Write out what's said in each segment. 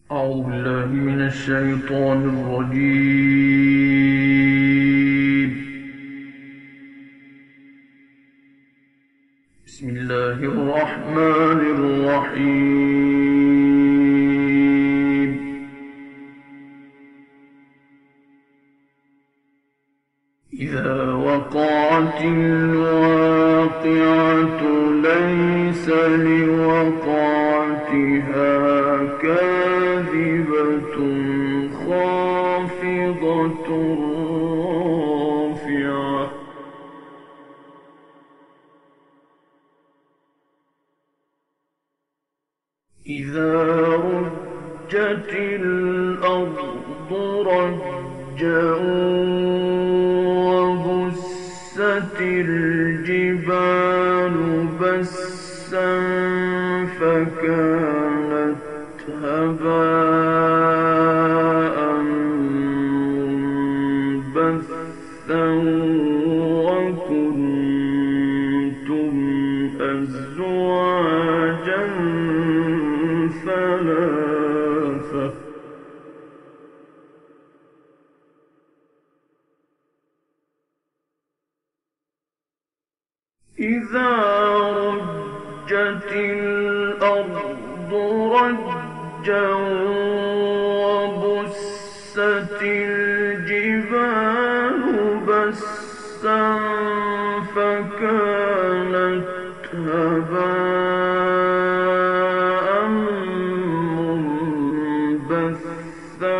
أعوذ بالله من الشيطان الرجيم. بسم الله الرحمن الرحيم. إذا وقعت الواقعة ليس لوقعتها كاذبة خافضة رافعة إذا رجت الأرض رجا وبست الجبال بسا فكانت هباء منبثا وكنتم أزواجا ثلاثة إذا رجت الأرض رجا وبست الجبال بسا فكانت هباء منبثا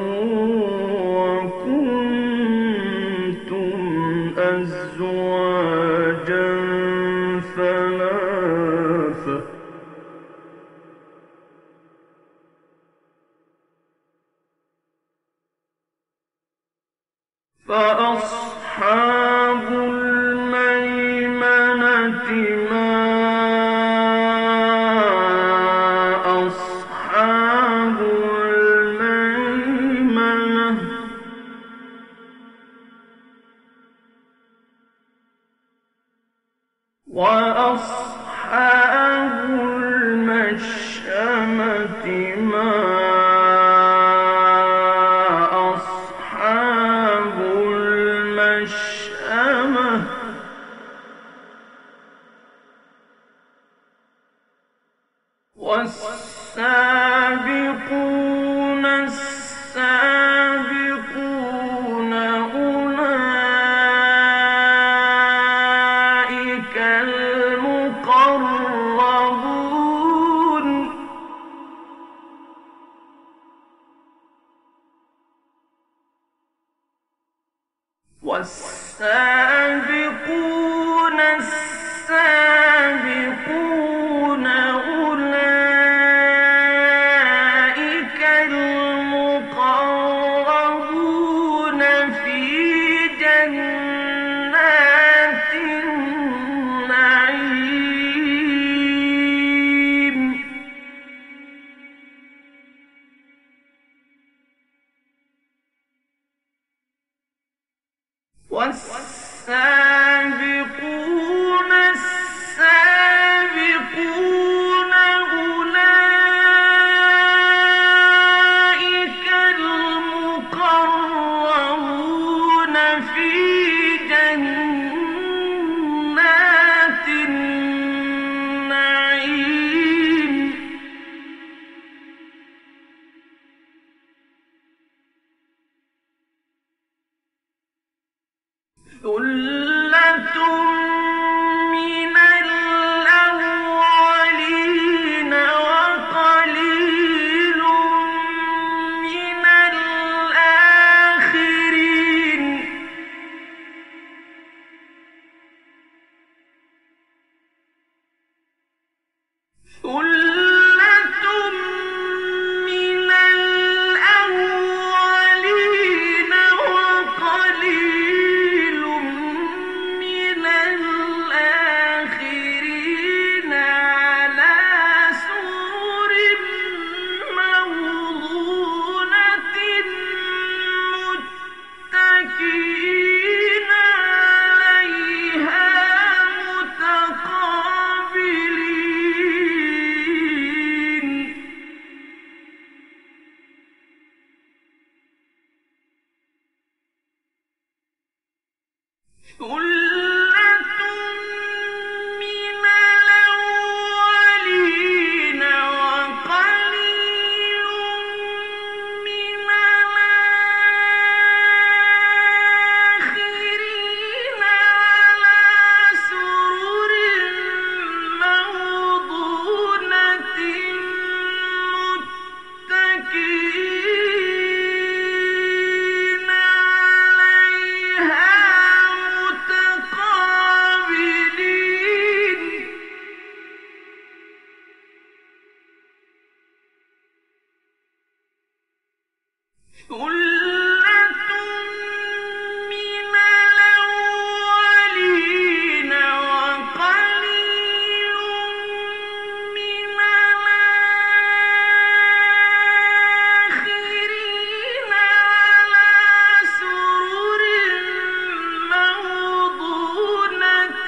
وكنتم أزواجا ثلاثة فأصحاب الميمنة ما أصحاب الميمنة وأصحاب المشأمة ما أصحاب المشأمة والسابقون السابقون أولئك المقربون والسابقون السابقون أولئك ثلة من الأولين وقليل من الآخرين على سرر موضونة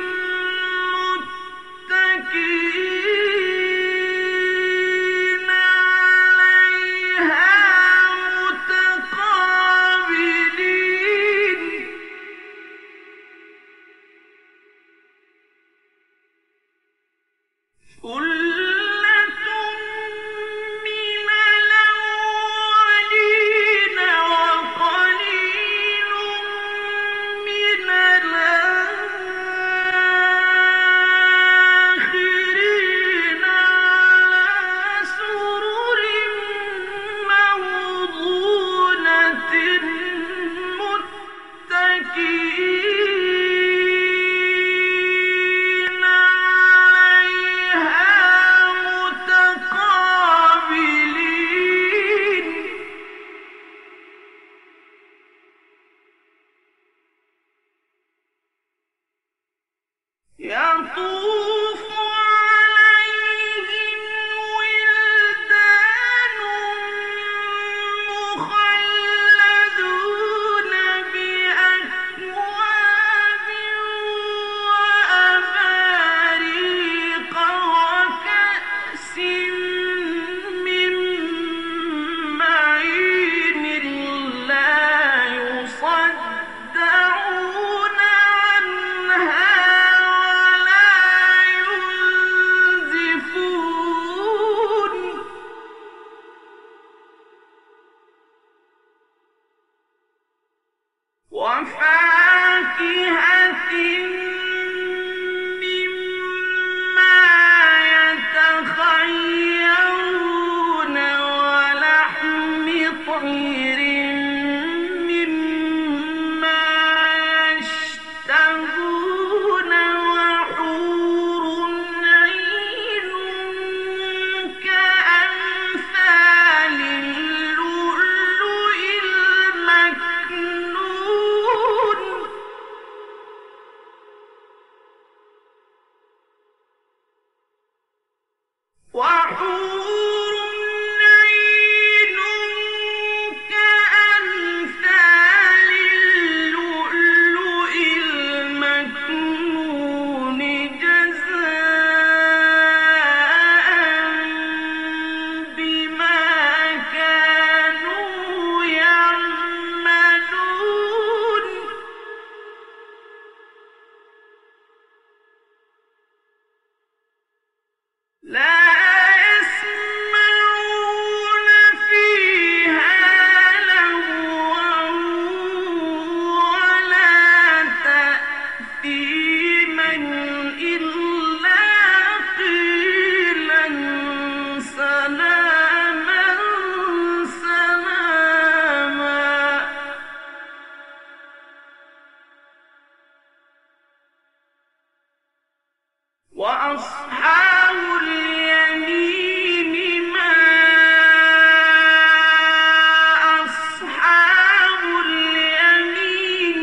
متكئين عليها متقابلين ثلة من الأولين وقليل من الآخرين على سرر موضونة متكئين عليها متقابلين يطوف عليهم ولدان مخلدون بأكواب وأباريق وكأس من معين لا يصدعون عنها ولا ينزفون وفاكهة مما يتخيرون ولحم طير مما يشتهون وحور عين كأمثال اللؤلؤ المكنون وحور عين كأمثال اللؤلؤ المكنون جزاء بما كانوا يعملون لا يسمعون فيها لغوا ولا تأثيما إلا قيلا سلاما سلاما وأصحاب اليمين ما أصحاب اليمين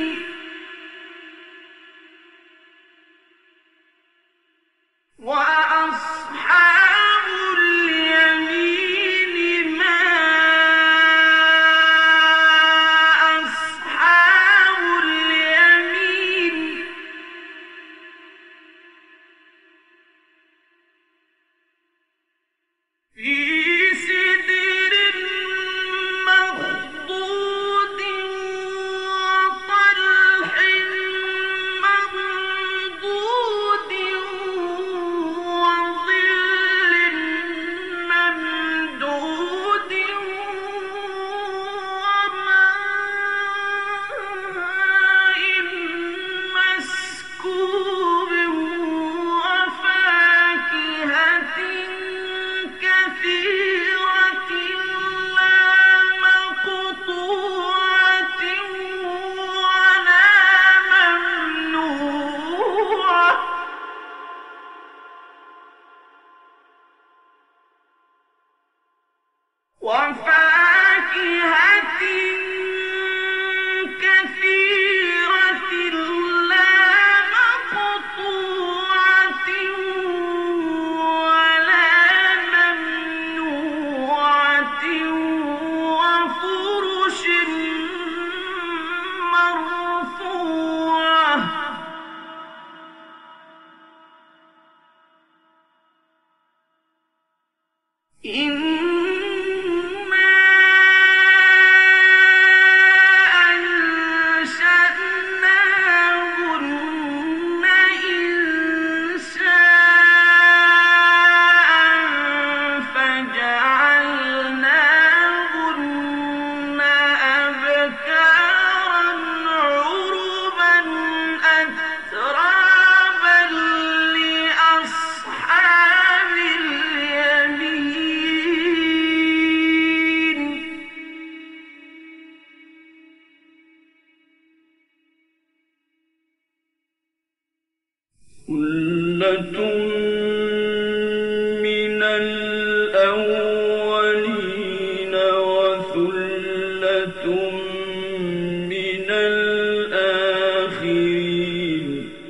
وأصحاب اليمين ما أصحاب اليمين في سدر مخضود وطلح منضود وظل ممدود وماء مسكوب وفاكهة كثيرة لا مقطوعة ولا ممنوعة وفاكهة إنا أنشأناهن إنشاء فجعلناهن أبكارا عربا أترابا لأصحاب اليمين ثلة من الأولين وثلة من الآخرين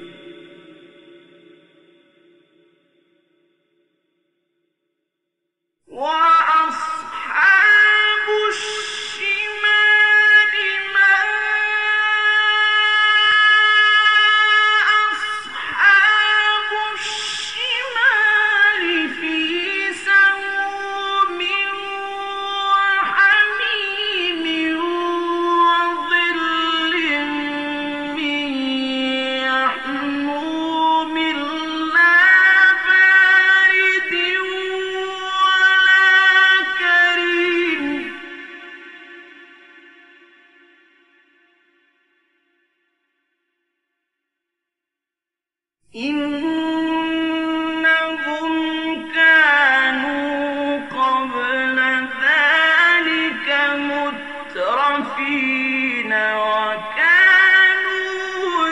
وأصحاب الشمال ما أصحاب الشمال في سموم وحميم وظل من يحموم لا بارد ولا كريم إنهم كانوا قبل ذلك مترفين وكانوا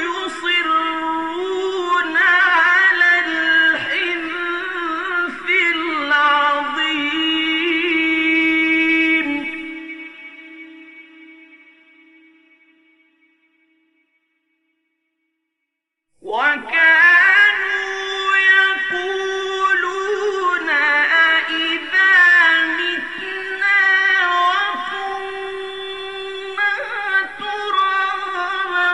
يصرون على الحنث العظيم وكانوا يقولون أإذا متنا وكنا ترابا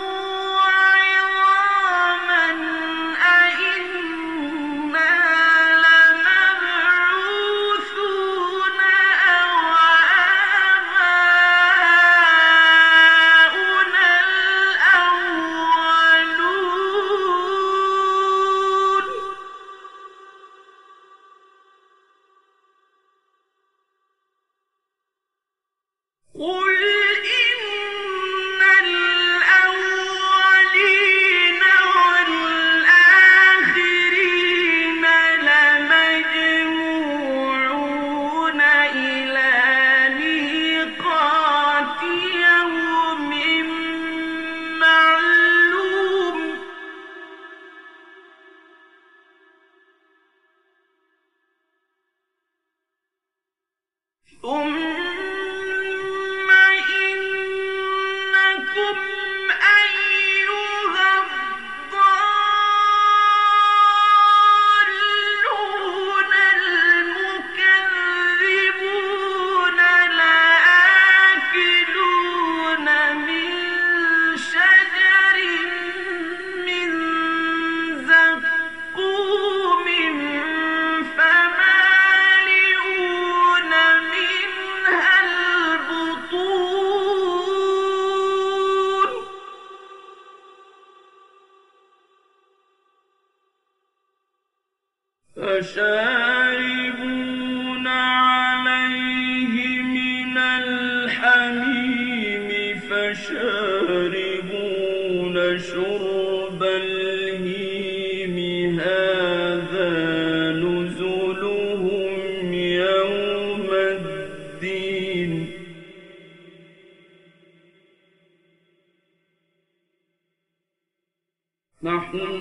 وعظاما أإنا لمبعوثون أو آباؤنا الأولون قل إن الأولين والآخرين لمجموعون إلى ميقات يوم معلوم ثم إنكم أيها الضالون المكذبون لآكلون من شجر من زقوم فمالئون منها البطون فشاربون عليه من الحميم فشاربون شرب الهيم هذا نزلهم يوم الدين نحن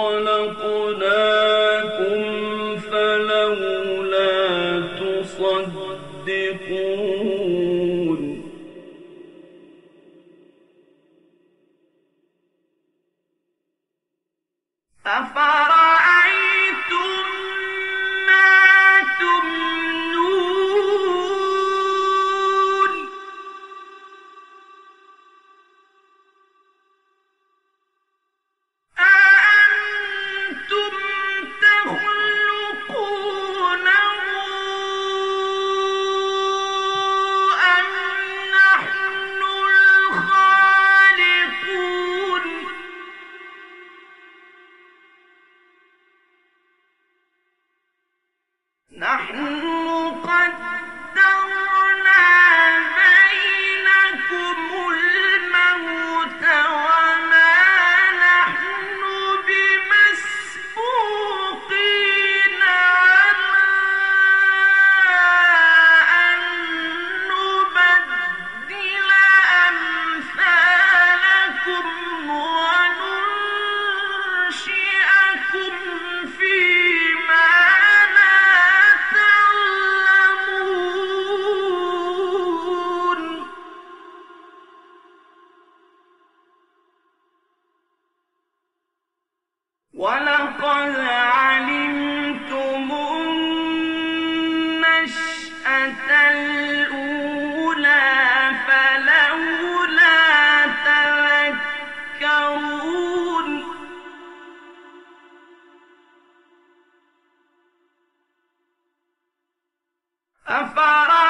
خلقناكم فلولا تصدقون أفرأيتم ما تمنون أأنتم تخلقونه قدرنا بينكم الموت وما نحن بمسبوقين على أن نبدل أمثالكم وننشئكم فيما لا تعلمون ولقد علمتم النشأة الأولى فلولا تذكرون أفرأيتم